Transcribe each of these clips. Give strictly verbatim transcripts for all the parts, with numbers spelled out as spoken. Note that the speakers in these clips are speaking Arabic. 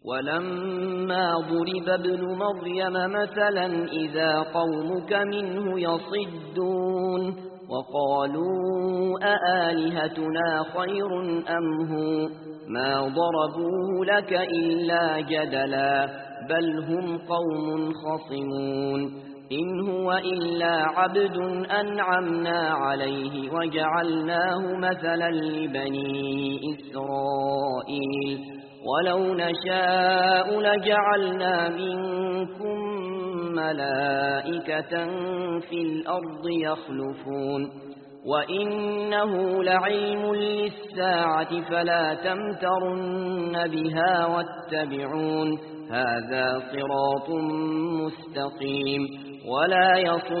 ولما ضرب ابن مريم مثلا إذا قومك منه يصدون وقالوا أآلهتنا خير أم هو ما ضربوه لك إلا جدلا بل هم قوم خصمون إن هو إلا عبد أنعمنا عليه وجعلناه مثلا لبني إسرائيل ولو نشاء لجعلنا منكم ملائكة في الأرض يخلفون وإنه لعلم للساعة فلا تمترن بها واتبعون هذا صراط مستقيم ولا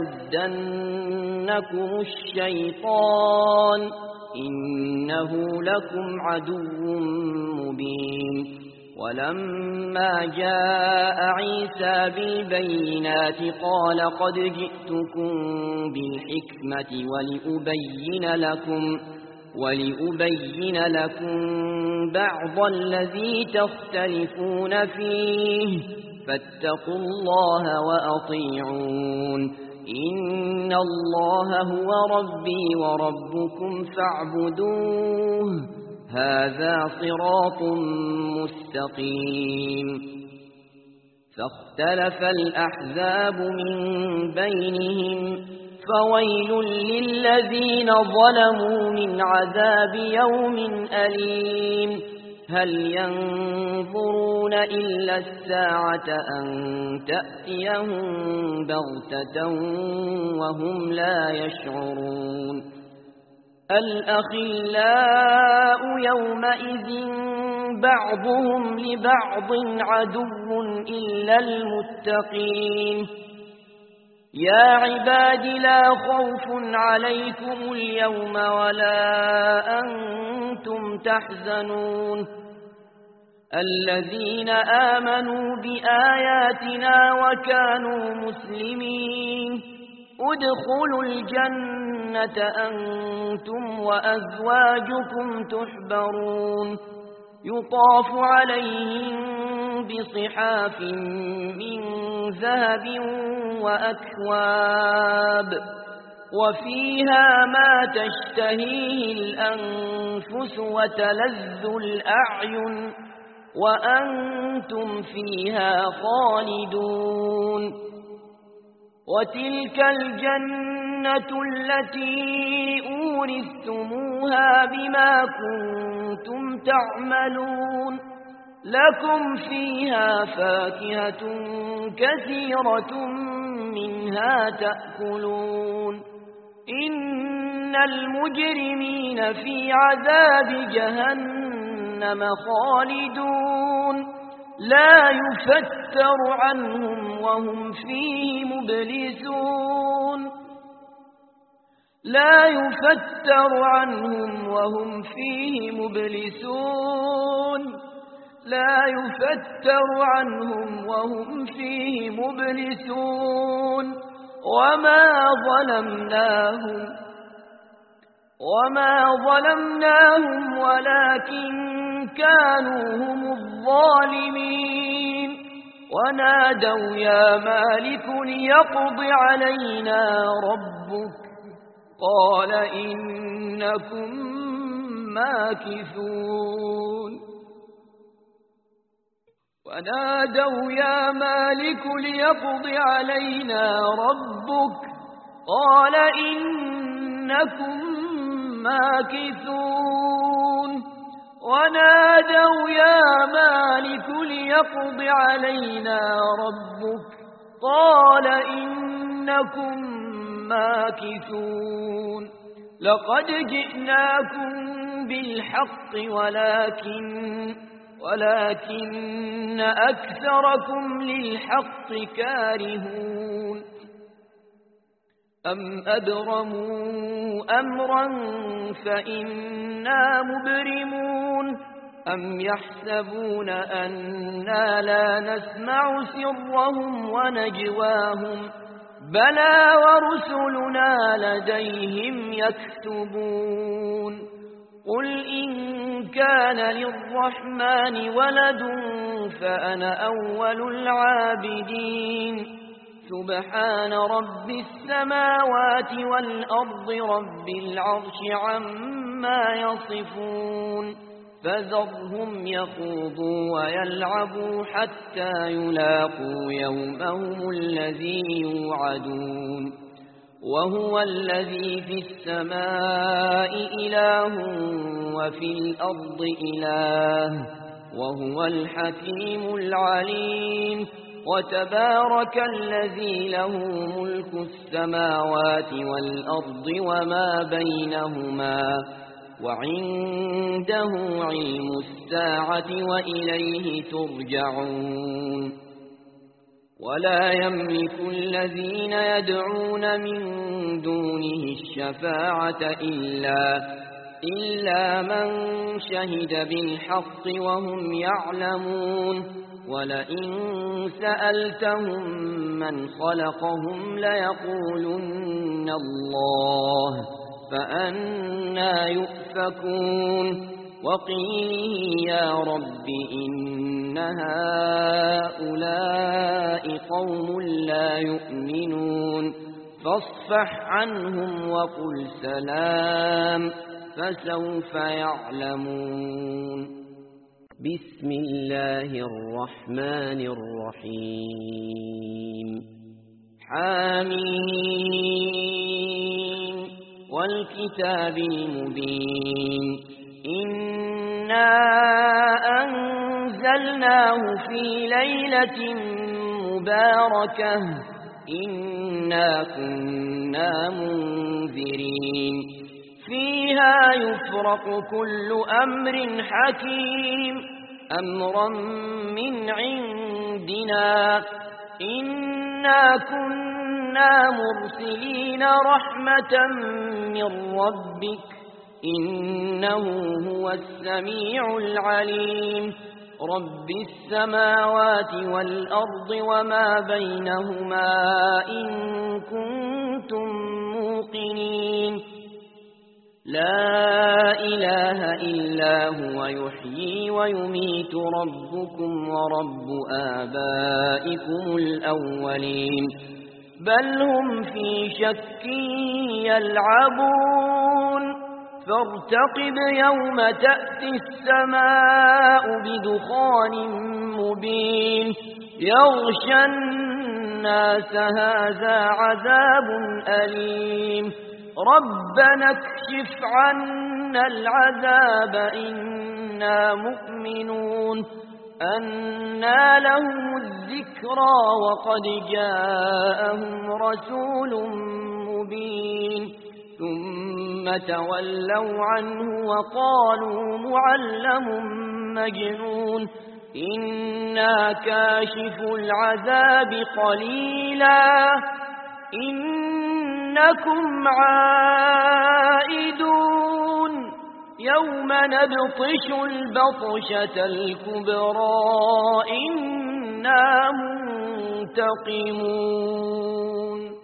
يصدنكم الشيطان إنه لكم عدو مبين ولما جاء عيسى بالبينات قال قد جئتكم بالحكمة ولأبين لكم ولأبين لكم بعض الذي تختلفون فيه فاتقوا الله وأطيعون إن الله هو ربي وربكم فاعبدوه هذا صراط مستقيم فاختلف الأحزاب من بينهم فويل للذين ظلموا من عذاب يوم أليم هل ينظرون إلا الساعة أن تأتيهم بغتة وهم لا يشعرون الأخلاء يومئذ بعضهم لبعض عدو إلا المتقين يا عباد لا خوف عليكم اليوم ولا أنتم تحزنون الذين آمنوا بآياتنا وكانوا مسلمين ادخلوا الجنة أنتم وأزواجكم تحبرون يطاف عليهم بصحاف من ذهب وأكواب وفيها ما تشتهيه الأنفس وتلذ الأعين وأنتم فيها خالدون وتلك الجنة التي أورثتموها بما كنتم تعملون لكم فيها فاكهة كثيرة منها تأكلون إن المجرمين في عذاب جهنم خالدون لا يفتر عنهم وهم فيه مبلسون لا يفتر عنهم وهم فيه مبلسون لا يفتر عنهم وهم فيه مبلسون وما ظلمناهم وما ظلمناهم ولكن كانوا هم الظالمين ونادوا يا مالك ليقض علينا ربك قال إنكم ماكثون ونادوا يا مالك ليقض علينا ربك قال إنكم ماكثون ونادوا يا مالك ليقض علينا ربك قال إنكم ماكثون لقد جئناكم بالحق ولكن ولكن أكثركم للحق كارهون أم أبرموا أمرا فإنا مبرمون أم يحسبون أنا لا نسمع سرهم ونجواهم بلى ورسلنا لديهم يكتبون قل إن كان للرحمن ولد فأنا أول العابدين سبحان رب السماوات والأرض رب العرش عما يصفون فذرهم يخوضوا ويلعبوا حتى يلاقوا يومهم الذي يوعدون وهو الذي في السماء إله وفي الأرض إله وهو الحكيم العليم وتبارك الذي له ملك السماوات والأرض وما بينهما وعنده علم الساعة وإليه ترجعون ولا يملك الذين يدعون من دونه الشفاعة إلا, إلا من شهد بالحق وهم يعلمون ولئن سألتهم من خلقهم ليقولن الله فأنى يؤفكون وقيله يا رب إن هؤلاء قوم لا يؤمنون فاصفح عنهم وقل سلام فسوف يعلمون بسم الله الرحمن الرحيم حميم والكتاب المبين إنا أنزلناه في ليلة مباركة إنا كنا منذرين فيها يفرق كل أمر حكيم أمرا من عندنا إنا كنا مرسلين رحمة من ربك إنه هو السميع العليم رب السماوات والأرض وما بينهما إن كنتم موقنين لا إله إلا هو يحيي ويميت ربكم ورب آبائكم الأولين بل هم في شك يلعبون فارتقب يوم تأتي السماء بدخان مبين يغشى الناس هذا عذاب أليم ربنا اكشف عنا العذاب إنا مؤمنون أنى لهم الذكرى وقد جاءهم رسول مبين ثم تولوا عنه وقالوا معلم مجنون إنا كاشف العذاب قليلا إنكم عائدون يوم نبطش البطشة الكبرى إنا منتقمون